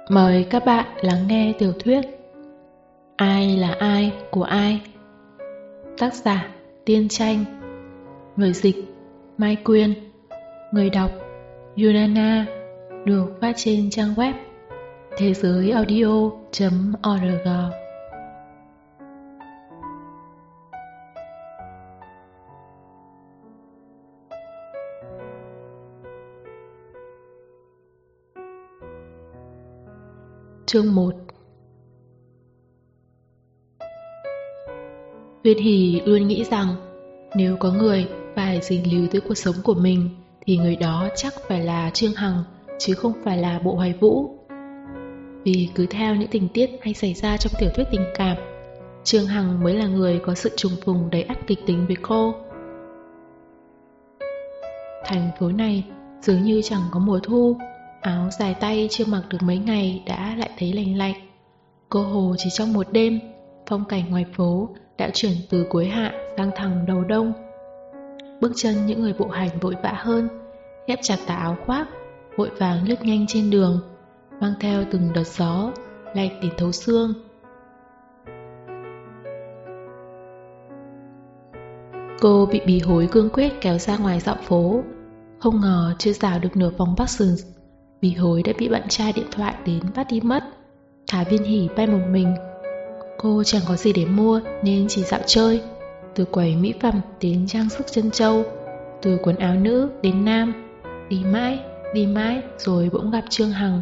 Mời các bạn lắng nghe tiểu thuyết Ai là ai của ai. Tác giả Tiên Tranh. Người dịch Mai Quyên. Người đọc Yunana. Được phát trên trang web thế giới audio.org. Chương 1. Viên Hỷ luôn nghĩ rằng nếu có người phải dính líu tới cuộc sống của mình thì người đó chắc phải là Trương Hằng, chứ không phải là Bộ Hoài Vũ. Vì cứ theo những tình tiết hay xảy ra trong tiểu thuyết tình cảm, Trương Hằng mới là người có sự trùng phùng đầy ắp kịch tính với cô. Thành phố này dường như chẳng có mùa thu. Áo dài tay chưa mặc được mấy ngày đã lại thấy lành lạnh. Cơ hồ chỉ trong một đêm, phong cảnh ngoài phố đã chuyển từ cuối hạ sang thẳng đầu đông. Bước chân những người bộ hành vội vã hơn, khép chặt tà áo khoác, vội vàng lướt nhanh trên đường, mang theo từng đợt gió lạnh đến thấu xương. Cô bị bì hối cương quyết kéo ra ngoài dạo phố. Không ngờ chưa dạo được nửa vòng Parsons, bì hối đã bị bạn trai điện thoại đến bắt đi mất, thả Viên Hỷ bay một mình. Cô chẳng có gì để mua nên chỉ dạo chơi, từ quầy mỹ phẩm đến trang sức chân châu, từ quần áo nữ đến nam, đi mãi rồi bỗng gặp Trương Hằng.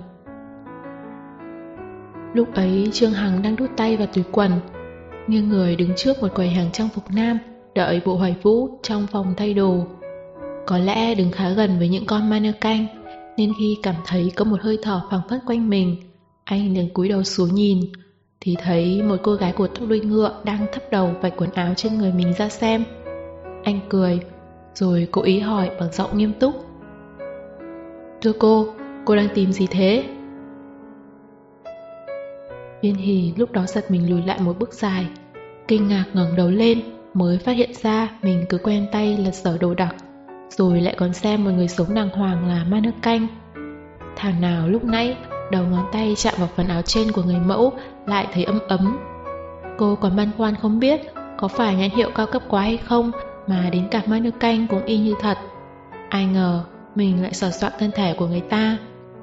Lúc ấy Trương Hằng đang đút tay vào túi quần, nghiêng người đứng trước một quầy hàng trang phục nam, đợi Bộ Hoài Vũ trong phòng thay đồ. Có lẽ đứng khá gần với những con mannequin, nên khi cảm thấy có một hơi thở phảng phất quanh mình, anh liền cúi đầu xuống nhìn, thì thấy một cô gái cột tóc đuôi ngựa đang thấp đầu vạch quần áo trên người mình ra xem. Anh cười, rồi cố ý hỏi bằng giọng nghiêm túc: "Thưa cô đang tìm gì thế?" Viên Hỷ lúc đó giật mình lùi lại một bước dài, kinh ngạc ngẩng đầu lên, mới phát hiện ra mình cứ quen tay lật dở đồ đạc, rồi lại còn xem một người sống đàng hoàng là mannequin. Thảo nào lúc nãy đầu ngón tay chạm vào phần áo trên của người mẫu lại thấy ấm ấm. Cô còn băn khoăn không biết có phải nhãn hiệu cao cấp quá hay không mà đến cả mannequin cũng y như thật. Ai ngờ mình lại sờ soạng thân thể của người ta.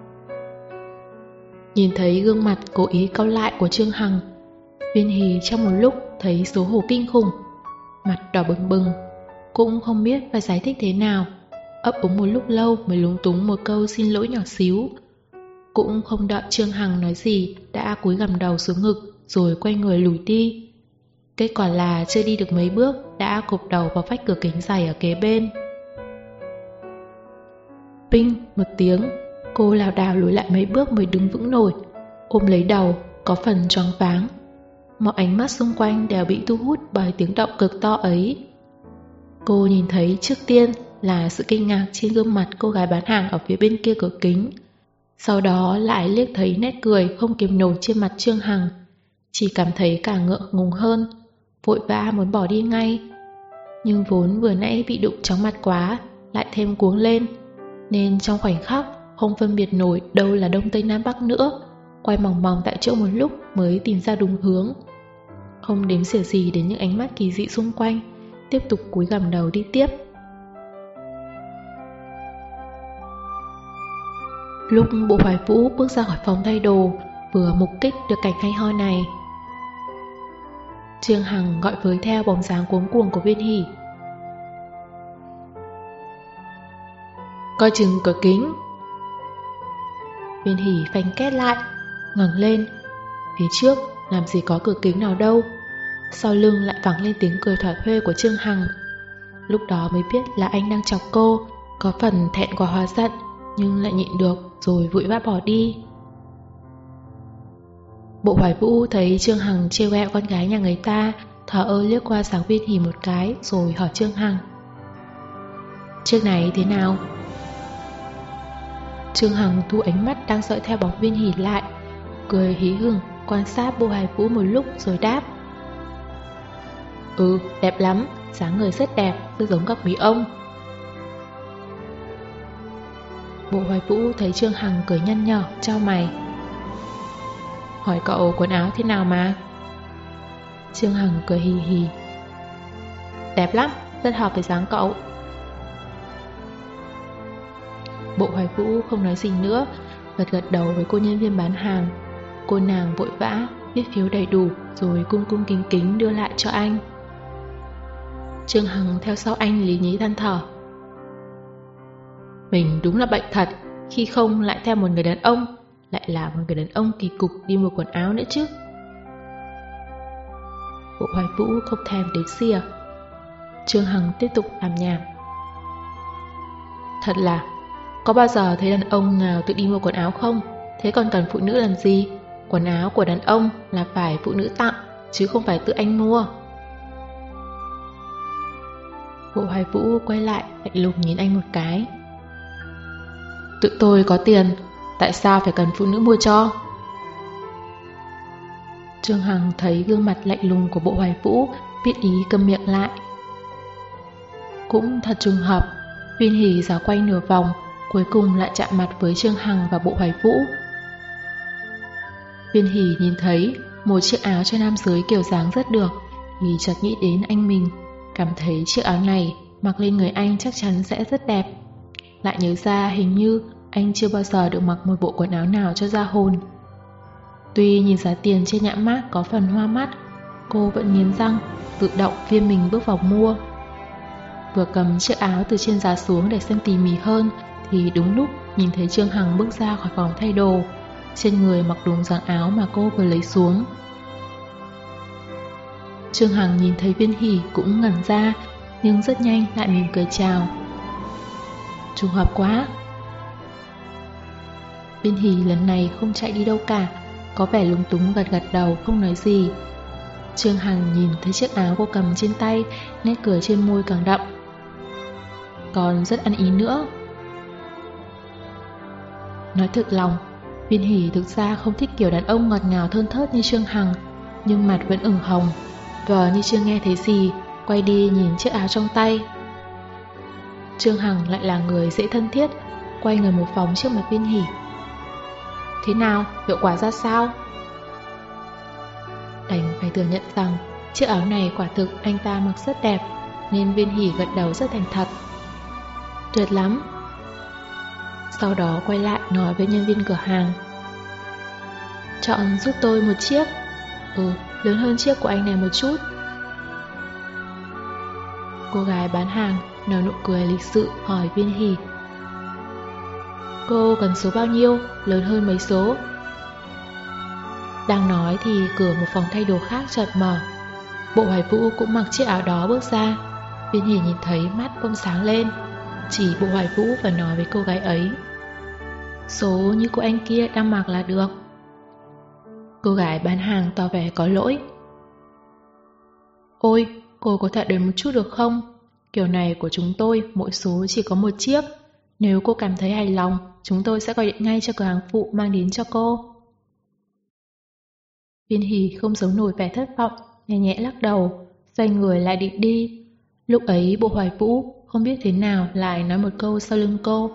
Nhìn thấy gương mặt cố ý cau lại của Trương Hằng, Viên Hỷ trong một lúc thấy xấu hổ kinh khủng, mặt đỏ bừng bừng, cũng không biết phải giải thích thế nào. Ấp úng một lúc lâu mới lúng túng một câu xin lỗi nhỏ xíu. Cũng không đợi Trương Hằng nói gì đã cúi gằm đầu xuống ngực rồi quay người lùi đi. Kết quả là chưa đi được mấy bước đã cụp đầu vào vách cửa kính dày ở kế bên. Pinh một tiếng, cô lảo đảo lùi lại mấy bước mới đứng vững nổi, ôm lấy đầu, có phần choáng váng. Mọi ánh mắt xung quanh đều bị thu hút bởi tiếng động cực to ấy. Cô nhìn thấy trước tiên là sự kinh ngạc trên gương mặt cô gái bán hàng ở phía bên kia cửa kính, sau đó lại liếc thấy nét cười không kiềm nổi trên mặt Trương Hằng, chỉ cảm thấy càng ngượng ngùng hơn, vội vã muốn bỏ đi ngay. Nhưng vốn vừa nãy bị đụng chóng mặt quá, lại thêm cuống lên, nên trong khoảnh khắc không phân biệt nổi đâu là đông tây nam bắc nữa, quay mòng mòng tại chỗ một lúc mới tìm ra đúng hướng. Không đếm xỉa gì đến những ánh mắt kỳ dị xung quanh, tiếp tục cúi gằm đầu đi tiếp. Lúc Bộ Hoài Vũ bước ra khỏi phòng thay đồ, vừa mục kích được cảnh hay ho này, Trương Hằng gọi với theo bóng dáng cuống cuồng của Viên Hỷ: "Coi chừng cửa kính." Viên Hỷ phanh két lại, ngẩng lên. Phía trước làm gì có cửa kính nào đâu. Sau lưng lại vẳng lên tiếng cười thỏa thuê của Trương Hằng. Lúc đó mới biết là anh đang chọc cô, có phần thẹn quá hóa giận, nhưng lại nhịn được rồi vội vã bỏ đi. Bộ Hoài Vũ thấy Trương Hằng trêu ghẹo con gái nhà người ta, thờ ơ liếc qua sáng Viên Hỷ một cái rồi hỏi Trương Hằng: "Chiếc này thế nào?" Trương Hằng thu ánh mắt đang dõi theo bóng Viên Hỷ lại, cười hí hửng quan sát Bộ Hoài Vũ một lúc rồi đáp: "Đẹp lắm, dáng người rất đẹp, cứ giống gặp Mỹ ông." Bộ Hoài Vũ thấy Trương Hằng cười nhăn nhở, chau mày: hỏi cậu quần áo thế nào mà. Trương Hằng cười hì hì. Đẹp lắm, rất hợp với dáng cậu. Bộ Hoài Vũ không nói gì nữa, gật gật đầu với cô nhân viên bán hàng. Cô nàng vội vã viết phiếu đầy đủ rồi cung cung kính kính đưa lại cho anh. Trương Hằng theo sau anh lý nhí than thở. Mình đúng là bệnh thật, khi không lại theo một người đàn ông, lại là một người đàn ông kỳ cục đi mua quần áo nữa chứ. Bộ Hoài Vũ không thèm đếm xỉa. Trương Hằng tiếp tục làm nhảm. Thật là, có bao giờ thấy đàn ông nào tự đi mua quần áo không? Thế còn cần phụ nữ làm gì? Quần áo của đàn ông là phải phụ nữ tặng, chứ không phải tự anh mua. Bộ Hoài Vũ quay lại lạnh lùng nhìn anh một cái. Tự tôi có tiền, tại sao phải cần phụ nữ mua cho? Trương Hằng thấy gương mặt lạnh lùng của Bộ Hoài Vũ, biết ý câm miệng lại. Cũng thật trùng hợp, Viên Hỷ giáo quanh nửa vòng, cuối cùng lại chạm mặt với Trương Hằng và Bộ Hoài Vũ. Viên Hỷ nhìn thấy một chiếc áo cho nam giới kiểu dáng rất được, thì chợt nghĩ đến anh mình, cảm thấy chiếc áo này mặc lên người anh chắc chắn sẽ rất đẹp. Lại nhớ ra hình như anh chưa bao giờ được mặc một bộ quần áo nào cho ra hồn. Tuy nhìn giá tiền trên nhãn mác có phần hoa mắt, cô vẫn nghiến răng, tự động viên mình bước vào mua. Vừa cầm chiếc áo từ trên giá xuống để xem tỉ mỉ hơn, thì đúng lúc nhìn thấy Trương Hằng bước ra khỏi phòng thay đồ. Trên người mặc đúng dáng áo mà cô vừa lấy xuống. Trương Hằng nhìn thấy Viên Hỷ cũng ngẩn ra, nhưng rất nhanh lại mỉm cười chào. Trùng hợp quá. Viên Hỷ lần này không chạy đi đâu cả, có vẻ lúng túng gật gật đầu không nói gì. Trương Hằng nhìn thấy chiếc áo cô cầm trên tay, nét cười trên môi càng đậm. Còn rất ăn ý nữa. Nói thực lòng, Viên Hỷ thực ra không thích kiểu đàn ông ngọt ngào thơn thớt như Trương Hằng, nhưng mặt vẫn ửng hồng, vờ như chưa nghe thấy gì, quay đi nhìn chiếc áo trong tay. Trương Hằng lại là người dễ thân thiết, quay người một vòng trước mặt Viên Hỷ. Thế nào, hiệu quả ra sao? Đành phải thừa nhận rằng chiếc áo này quả thực anh ta mặc rất đẹp, nên Viên Hỷ gật đầu rất thành thật. Tuyệt lắm. Sau đó quay lại nói với nhân viên cửa hàng. Chọn giúp tôi một chiếc. Lớn hơn chiếc của anh này một chút. Cô gái bán hàng nở nụ cười lịch sự hỏi Viên Hỷ. Cô cần số bao nhiêu, lớn hơn mấy số? Đang nói thì cửa một phòng thay đồ khác chợt mở. Bộ Hoài Vũ cũng mặc chiếc áo đó bước ra. Viên Hỷ nhìn thấy mắt bỗng sáng lên, chỉ Bộ Hoài Vũ và nói với cô gái ấy. Số như cô anh kia đang mặc là được. Cô gái bán hàng tỏ vẻ có lỗi. Ôi, cô có thể đợi một chút được không? Kiểu này của chúng tôi mỗi số chỉ có một chiếc. Nếu cô cảm thấy hài lòng, chúng tôi sẽ gọi điện ngay cho cửa hàng phụ mang đến cho cô. Viên Hỷ không giấu nổi vẻ thất vọng, nhẹ nhẹ lắc đầu, xoay người lại định đi. Lúc ấy Bộ Hoài Vũ không biết thế nào lại nói một câu sau lưng cô.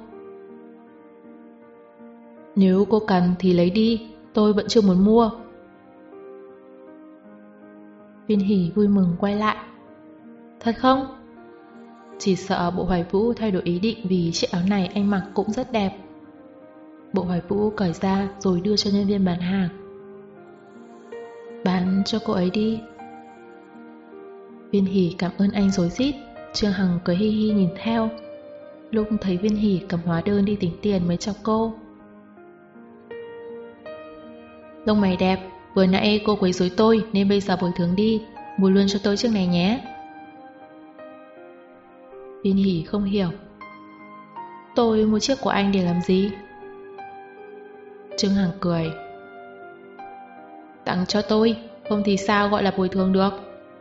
Nếu cô cần thì lấy đi, tôi vẫn chưa muốn mua. Viên Hỷ vui mừng quay lại. Thật không? Chỉ sợ Bộ Hoài Vũ thay đổi ý định vì chiếc áo này anh mặc cũng rất đẹp. Bộ Hoài Vũ cởi ra rồi đưa cho nhân viên bán hàng. Bán cho cô ấy đi. Viên Hỷ cảm ơn anh rối rít. Trương Hằng cười hi hi nhìn theo. Lúc thấy Viên Hỷ cầm hóa đơn đi tính tiền mới chọc cô. Lông mày đẹp, vừa nãy cô quấy rối tôi nên bây giờ bồi thường đi, mua luôn cho tôi chiếc này nhé. Viên Hỷ không hiểu. Tôi mua chiếc của anh để làm gì? Trương Hằng cười. Tặng cho tôi, không thì sao gọi là bồi thường được.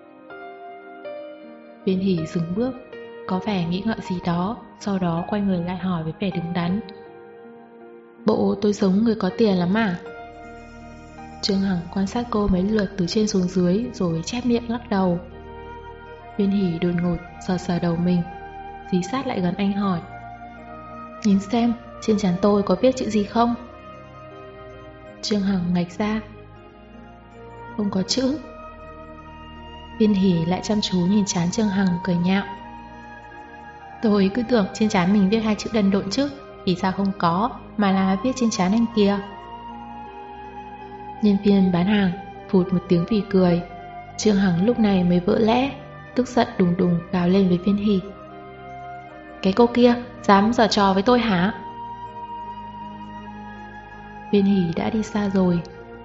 Viên Hỷ dừng bước, có vẻ nghĩ ngợi gì đó, sau đó quay người lại hỏi với vẻ đứng đắn. Bộ tôi giống người có tiền lắm à? Trương Hằng quan sát cô mấy lượt từ trên xuống dưới rồi chép miệng lắc đầu. Viên Hỷ đột ngột sờ sờ đầu mình, dí sát lại gần anh hỏi. Nhìn xem, trên trán tôi có viết chữ gì không? Trương Hằng ngạch ra. không có chữ. Viên Hỷ lại chăm chú nhìn trán Trương Hằng cười nhạo. Tôi cứ tưởng trên trán mình viết 2 chữ đần độn chứ, thì sao không có, mà là viết trên trán anh kia. Nhân viên bán hàng phụt một tiếng vì cười. Trương Hằng lúc này mới vỡ lẽ, tức giận đùng đùng gào lên với Viên Hỷ. Cái cô kia, dám giở trò với tôi hả? Viên Hỷ đã đi xa rồi.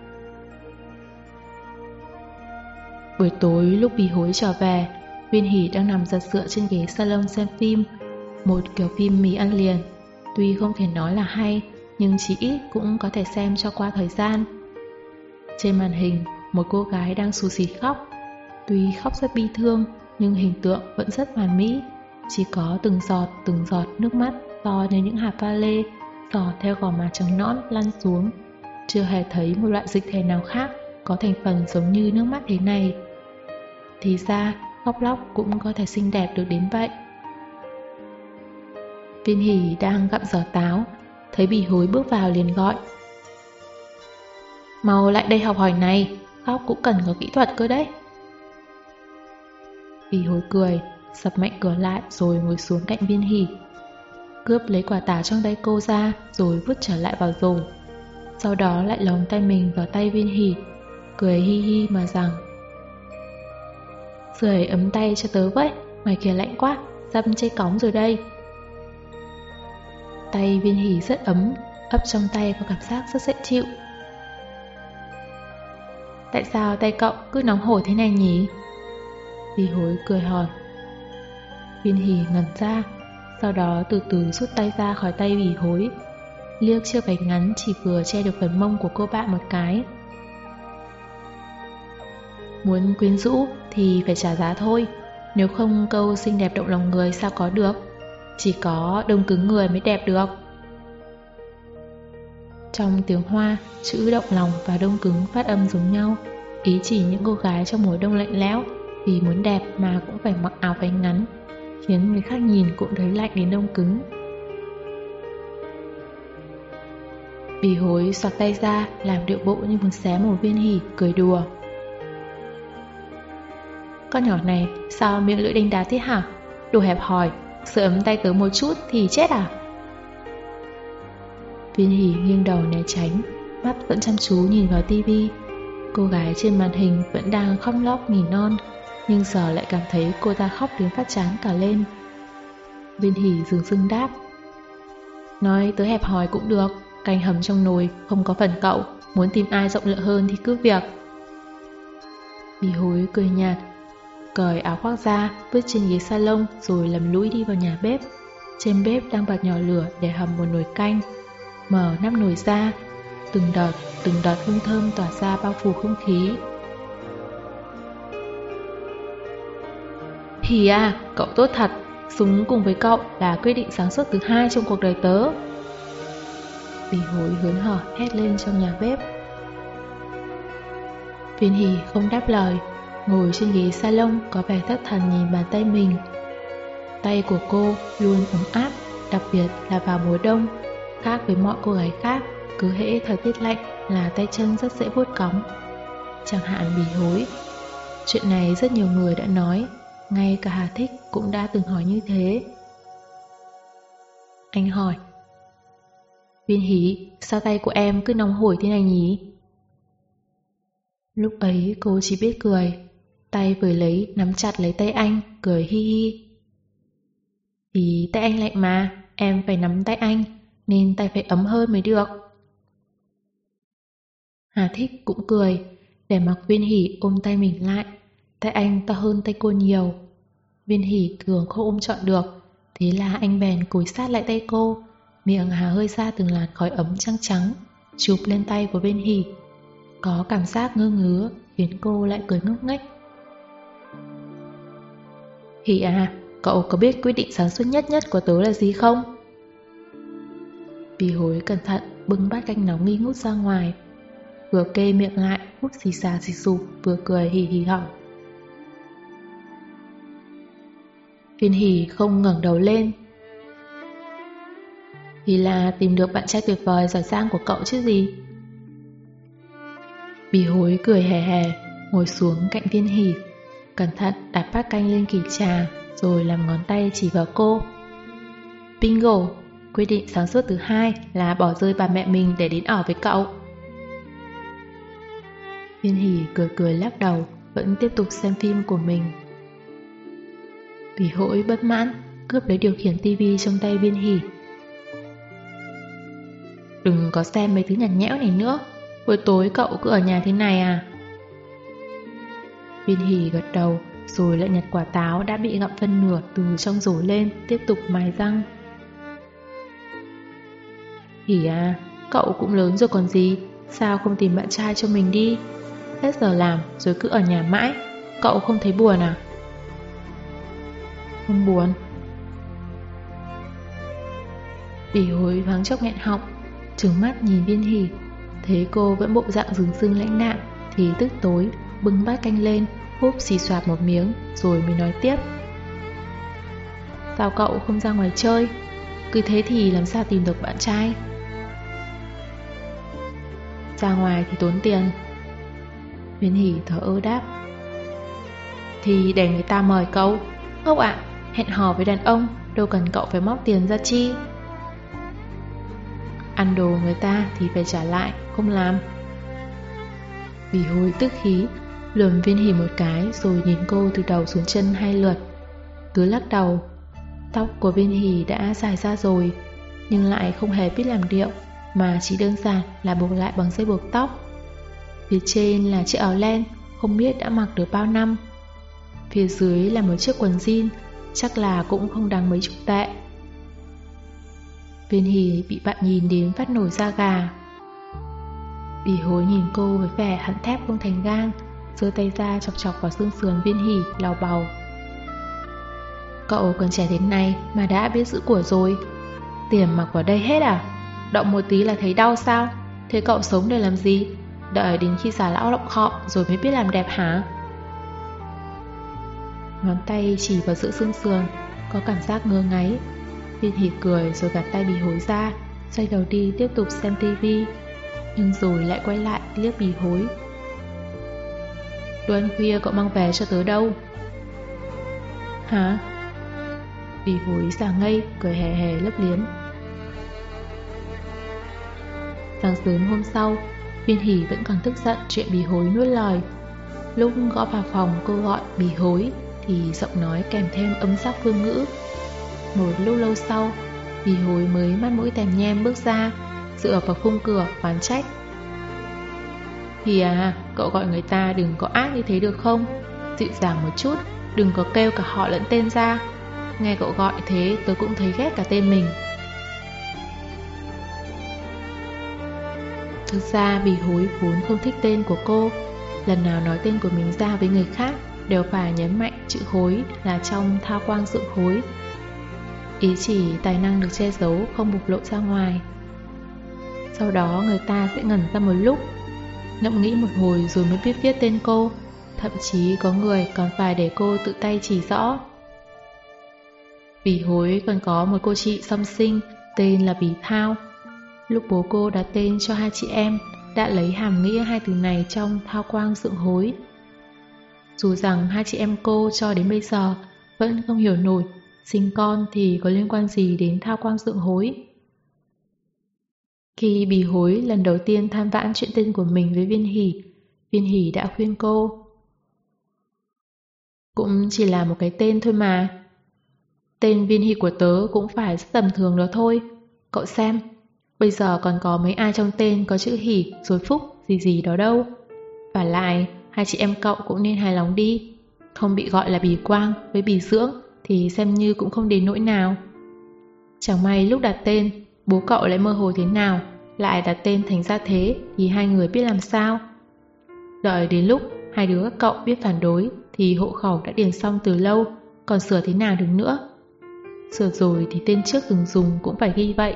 Buổi tối lúc Bỉ Hối trở về, Viên Hỷ đang nằm giật dựa trên ghế salon xem phim, một kiểu phim mì ăn liền. Tuy không thể nói là hay, nhưng chỉ ít cũng có thể xem cho qua thời gian. Trên màn hình, một cô gái đang xù xì khóc. Tuy khóc rất bi thương, nhưng hình tượng vẫn rất hoàn mỹ. Chỉ có từng giọt nước mắt to như những hạt pha lê, giọt theo gò má trắng nõn lăn xuống. Chưa hề thấy một loại dịch thể nào khác có thành phần giống như nước mắt thế này. Thì ra, khóc lóc cũng có thể xinh đẹp được đến vậy. Viên Hỷ đang gặm giò táo, thấy Bỉ Hối bước vào liền gọi. Mau lại đây học hỏi này, khóc cũng cần có kỹ thuật cơ đấy. Bỉ Hối cười, sập mạnh cửa lại rồi ngồi xuống cạnh Viên Hỷ. Cướp lấy quả táo trong tay cô ra rồi vứt trở lại vào rổ. Sau đó lại lồng tay mình vào tay Viên Hỷ, cười hi hi mà rằng: Sưởi ấm tay cho tớ với, ngoài kia lạnh quá, dăm chây cóng rồi đây. Tay Viên Hỷ rất ấm, ấp trong tay có cảm giác rất dễ chịu. Tại sao tay cậu cứ nóng hổi thế này nhỉ? Bỉ Hối cười hỏi. Viên Hỷ ngẩn ra, sau đó từ từ rút tay ra khỏi tay Bỉ Hối, liếc chiếc váy ngắn chỉ vừa che được phần mông của cô bạn một cái. Muốn quyến rũ thì phải trả giá thôi, nếu không câu xinh đẹp động lòng người sao có được. Chỉ có đông cứng người mới đẹp được. Trong tiếng Hoa, chữ động lòng và đông cứng phát âm giống nhau, ý chỉ những cô gái trong mùa đông lạnh lẽo vì muốn đẹp mà cũng phải mặc áo váy ngắn, khiến người khác nhìn cũng thấy lạnh đến đông cứng. Bỉ Hối xoạc tay ra làm điệu bộ như muốn xé một Viên Hỷ, cười đùa. Con nhỏ này sao miệng lưỡi đanh đá thế hả? Đồ hẹp hòi, sưởi ấm tay tớ một chút thì chết à? Viên Hỷ nghiêng đầu né tránh, mắt vẫn chăm chú nhìn vào tivi. Cô gái trên màn hình vẫn đang khóc lóc nỉ non, nhưng giờ lại cảm thấy cô ta khóc đến phát chán cả lên. Viên Hỷ dừng dưng đáp. Nói tớ hẹp hòi cũng được, canh hầm trong nồi không có phần cậu, muốn tìm ai rộng lượng hơn thì cứ việc. Bỉ Hối cười nhạt, cởi áo khoác ra, vứt trên ghế salon rồi lầm lũi đi vào nhà bếp. Trên bếp đang bật nhỏ lửa để hầm một nồi canh. Mở nắp nồi ra, từng đợt hương thơm tỏa ra bao phủ không khí. Hì à, cậu tốt thật, súng cùng với cậu là quyết định sáng suốt thứ 2 trong cuộc đời tớ. Bỉ Hối hớn hở hét lên trong nhà bếp. Viên Hỷ không đáp lời, ngồi trên ghế salon có vẻ thất thần nhìn bàn tay mình. Tay của cô luôn ấm áp, đặc biệt là vào mùa đông. Khác với mọi cô gái khác, cứ hễ thời tiết lạnh là tay chân rất dễ vuốt cóng. Chẳng hạn Bỉ Hối. Chuyện này rất nhiều người đã nói, ngay cả Hà Thích cũng đã từng hỏi như thế. Anh hỏi: Viên Hỷ, sao tay của em cứ nóng hổi thế này nhỉ? Lúc ấy cô chỉ biết cười, tay vừa lấy nắm chặt lấy tay anh, cười hi hi. Vì tay anh lạnh mà, em phải nắm tay anh, nên tay phải ấm hơn mới được. Hà Thích cũng cười, để mặc Viên Hỷ ôm tay mình lại. Tay anh to hơn tay cô nhiều. Viên Hỷ thường không ôm trọn được, thế là anh bèn cúi sát lại tay cô, miệng há hơi ra từng làn khói ấm trắng trắng, chụp lên tay của Viên Hỷ. Có cảm giác ngơ ngứa, khiến cô lại cười ngốc nghếch. Hỷ à, cậu có biết quyết định sáng suốt nhất của tớ là gì không? Bỉ Hối cẩn thận bưng bát canh nóng nghi ngút ra ngoài, vừa kê miệng lại hút xì xà xì xụp, vừa cười hì hì hỏi. Viên Hỷ không ngẩng đầu lên. Thì là tìm được bạn trai tuyệt vời giỏi giang của cậu chứ gì. Bỉ Hối cười hề hề. ngồi xuống cạnh Viên Hỷ, cẩn thận đặt bát canh lên kỷ trà, rồi làm ngón tay chỉ vào cô. Bingo, quyết định sáng suốt thứ hai là bỏ rơi bà mẹ mình để đến ở với cậu. Viên Hỷ cười cười lắc đầu, vẫn tiếp tục xem phim của mình. Bỉ Hỗi bất mãn, cướp lấy điều khiển tivi trong tay Viên Hỷ. Đừng có xem mấy thứ nhạt nhẽo này nữa, buổi tối cậu cứ ở nhà thế này à? Viên Hỷ gật đầu, rồi lại nhặt quả táo đã bị gặm phân nửa từ trong rổ lên, tiếp tục mài răng. Hỷ à, cậu cũng lớn rồi còn gì, sao không tìm bạn trai cho mình đi? Hết giờ làm rồi cứ ở nhà mãi, cậu không thấy buồn à? Không buồn. Bỉ Hối thoáng chốc nghẹn họng, trừng mắt nhìn Viên Hỷ, thấy cô vẫn bộ dạng rừng rưng lãnh đạm thì tức tối bưng bát canh lên, húp xì xoạp một miếng rồi mới nói tiếp. Sao cậu không ra ngoài chơi? Cứ thế thì làm sao tìm được bạn trai? Ra ngoài thì tốn tiền. Viên Hỷ thở ơ đáp. Thì để người ta mời cậu. Ngốc ạ, hẹn hò với đàn ông đâu cần cậu phải móc tiền ra chi. Ăn đồ người ta thì phải trả lại, không làm. Bỉ Hối tức khí lườm Viên Hỷ một cái rồi nhìn cô từ đầu xuống chân 2 lượt, cứ lắc đầu. Tóc của Viên Hỷ đã dài ra rồi, nhưng lại không hề biết làm điệu, mà chỉ đơn giản là buộc lại bằng dây buộc tóc. Phía trên là chiếc áo len, không biết đã mặc được bao năm. Phía dưới là một chiếc quần jean, chắc là cũng không đáng mấy chục tệ. Viên Hỷ bị bạn nhìn đến phát nổi da gà. Bỉ Hối nhìn cô với vẻ hận thép không thành gang, giơ tay ra chọc chọc vào xương sườn Viên Hỷ, lào bầu. Cậu còn trẻ đến nay mà đã biết giữ của rồi. Tiền mặc vào đây hết à? Động một tí là thấy đau sao? Thế cậu sống để làm gì? Đợi đến khi già lão lọng khọ rồi mới biết làm đẹp hả? Ngón tay chỉ vào giữa xương sườn, có cảm giác ngơ ngáy. Viên Hỷ cười rồi gạt tay Bỉ Hối ra, xoay đầu đi tiếp tục xem tivi, nhưng rồi lại quay lại liếc Bỉ Hối. Đồ ăn khuya cậu mang về cho tớ đâu? Hả? Bỉ Hối giả ngây, cười hề hề lấp liếm. Sáng sớm hôm sau, Viên Hỷ vẫn còn tức giận chuyện Bỉ Hối nuốt lời. Lúc gõ vào phòng cô gọi Bỉ Hối thì giọng nói kèm thêm âm sắc phương ngữ. Một lúc lâu sau, Bỉ Hối mới mắt mũi tèm nhem bước ra, dựa vào khung cửa oán trách. Thì à, cậu gọi người ta đừng có ác như thế được không? Dịu dàng một chút, đừng có kêu cả họ lẫn tên ra. Nghe cậu gọi thế tớ cũng thấy ghét cả tên mình. Thực ra Bỉ Hối vốn không thích tên của cô. Lần nào nói tên của mình ra với người khác đều phải nhấn mạnh chữ Hối là trong Thao Quang Dựng Hối. Ý chỉ tài năng được che giấu không bộc lộ ra ngoài. Sau đó người ta sẽ ngẩn ra một lúc, ngẫm nghĩ một hồi rồi mới biết viết tên cô. Thậm chí có người còn phải để cô tự tay chỉ rõ. Bỉ Hối còn có một cô chị song sinh tên là Bỉ Thao. Lúc bố cô đặt tên cho hai chị em đã lấy hàm nghĩa hai từ này trong Thao Quang Dựng Hối. Dù rằng hai chị em cô cho đến bây giờ vẫn không hiểu nổi sinh con thì có liên quan gì đến Thao Quang Dựng Hối. Khi Bỉ Hối lần đầu tiên than vãn chuyện tên của mình với Viên Hỷ đã khuyên cô. Cũng chỉ là một cái tên thôi mà. Tên Viên Hỷ của tớ cũng phải rất tầm thường đó thôi. Cậu xem, bây giờ còn có mấy ai trong tên có chữ Hỷ rồi Phúc gì gì đó đâu. Và lại, hai chị em cậu cũng nên hài lòng đi. Không bị gọi là Bỉ Quang với Bỉ Dưỡng thì xem như cũng không đến nỗi nào. Chẳng may lúc đặt tên, bố cậu lại mơ hồ thế nào, lại đặt tên thành ra thế thì hai người biết làm sao. Đợi đến lúc hai đứa các cậu biết phản đối thì hộ khẩu đã điền xong từ lâu, còn sửa thế nào được nữa. Sửa rồi thì tên trước từng dùng cũng phải ghi vậy.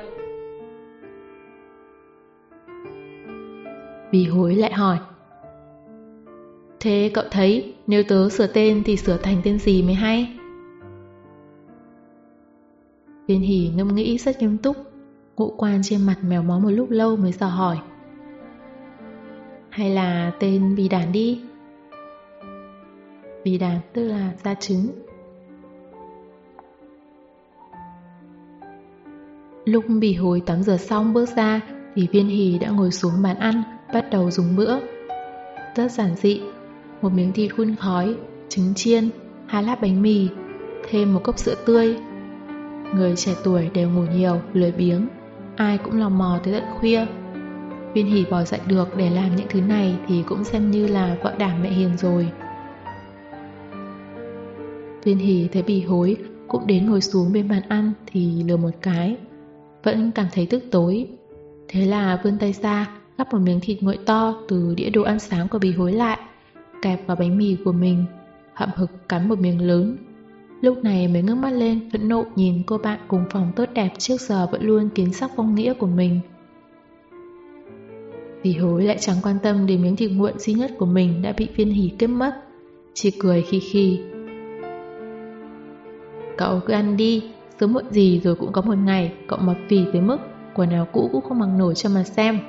Bỉ Hối lại hỏi. Thế cậu thấy nếu tớ sửa tên thì sửa thành tên gì mới hay? Viên Hỷ ngẫm nghĩ rất nghiêm túc, ngũ quan trên mặt mèo mó một lúc lâu mới dò hỏi. Hay là tên Bỉ Đản đi? bì đàn, tức là da trứng. Lúc Bỉ Hối tắm rửa xong bước ra thì Viên Hỷ đã ngồi xuống bàn ăn, bắt đầu dùng bữa. Rất giản dị, một miếng thịt hun khói, trứng chiên, 2 lát bánh mì, thêm một cốc sữa tươi. Người trẻ tuổi đều ngủ nhiều, lười biếng, ai cũng lò mò tới tận khuya. Viên Hỷ bỏ dậy được để làm những thứ này thì cũng xem như là vợ đảm mẹ hiền rồi. Viên Hỷ thấy Bỉ Hối cũng đến ngồi xuống bên bàn ăn thì lừa một cái, vẫn cảm thấy tức tối. Thế là vươn tay ra, gắp một miếng thịt nguội to từ đĩa đồ ăn sáng của Bỉ Hối lại, kẹp vào bánh mì của mình, hậm hực cắn một miếng lớn. Lúc này mới ngước mắt lên phẫn nộ nhìn cô bạn cùng phòng tốt đẹp trước giờ vẫn luôn kiến sắc phong nghĩa của mình. Bỉ Hối lại chẳng quan tâm đến miếng thịt nguội duy nhất của mình đã bị Viên Hỷ cướp mất, chỉ cười khi khi. Cậu cứ ăn đi, sớm muộn gì rồi cũng có một ngày cậu mập phì tới mức quần áo cũ cũng không mặc nổi cho mà xem.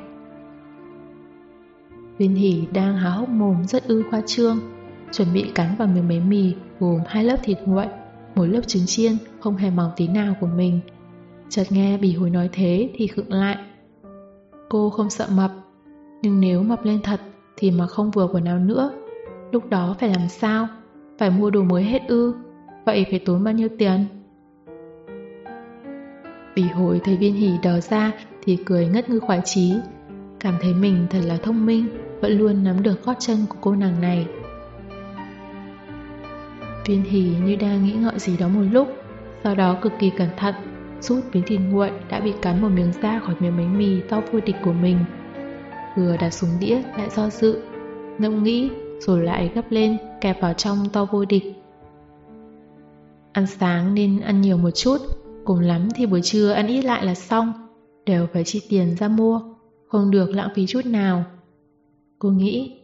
Viên Hỷ đang há hốc mồm rất khoa trương, chuẩn bị cắn vào miếng bánh mì gồm 2 lớp thịt nguội, 1 lớp trứng chiên không hề mỏng tí nào của mình. Chợt nghe Bỉ Hối nói thế thì khựng lại. Cô không sợ mập, nhưng nếu mập lên thật thì mà không vừa quần áo nữa, lúc đó phải làm sao? Phải mua đồ mới hết ư? Vậy phải tốn bao nhiêu tiền? Bỉ Hối thấy Viên Hỷ đờ ra thì cười ngất ngư khoái chí, cảm thấy mình thật là thông minh, vẫn luôn nắm được gót chân của cô nàng này. Viên Hỷ như đang nghĩ ngợi gì đó một lúc, sau đó cực kỳ cẩn thận rút miếng thịt nguội đã bị cắn một miếng ra khỏi miếng bánh mì to vô địch của mình. Vừa đặt xuống đĩa lại do dự, ngẫm nghĩ rồi lại gắp lên kẹp vào trong to vô địch. Ăn sáng nên ăn nhiều một chút, cùng lắm thì buổi trưa ăn ít lại là xong, đều phải chi tiền ra mua, không được lãng phí chút nào. Cô nghĩ.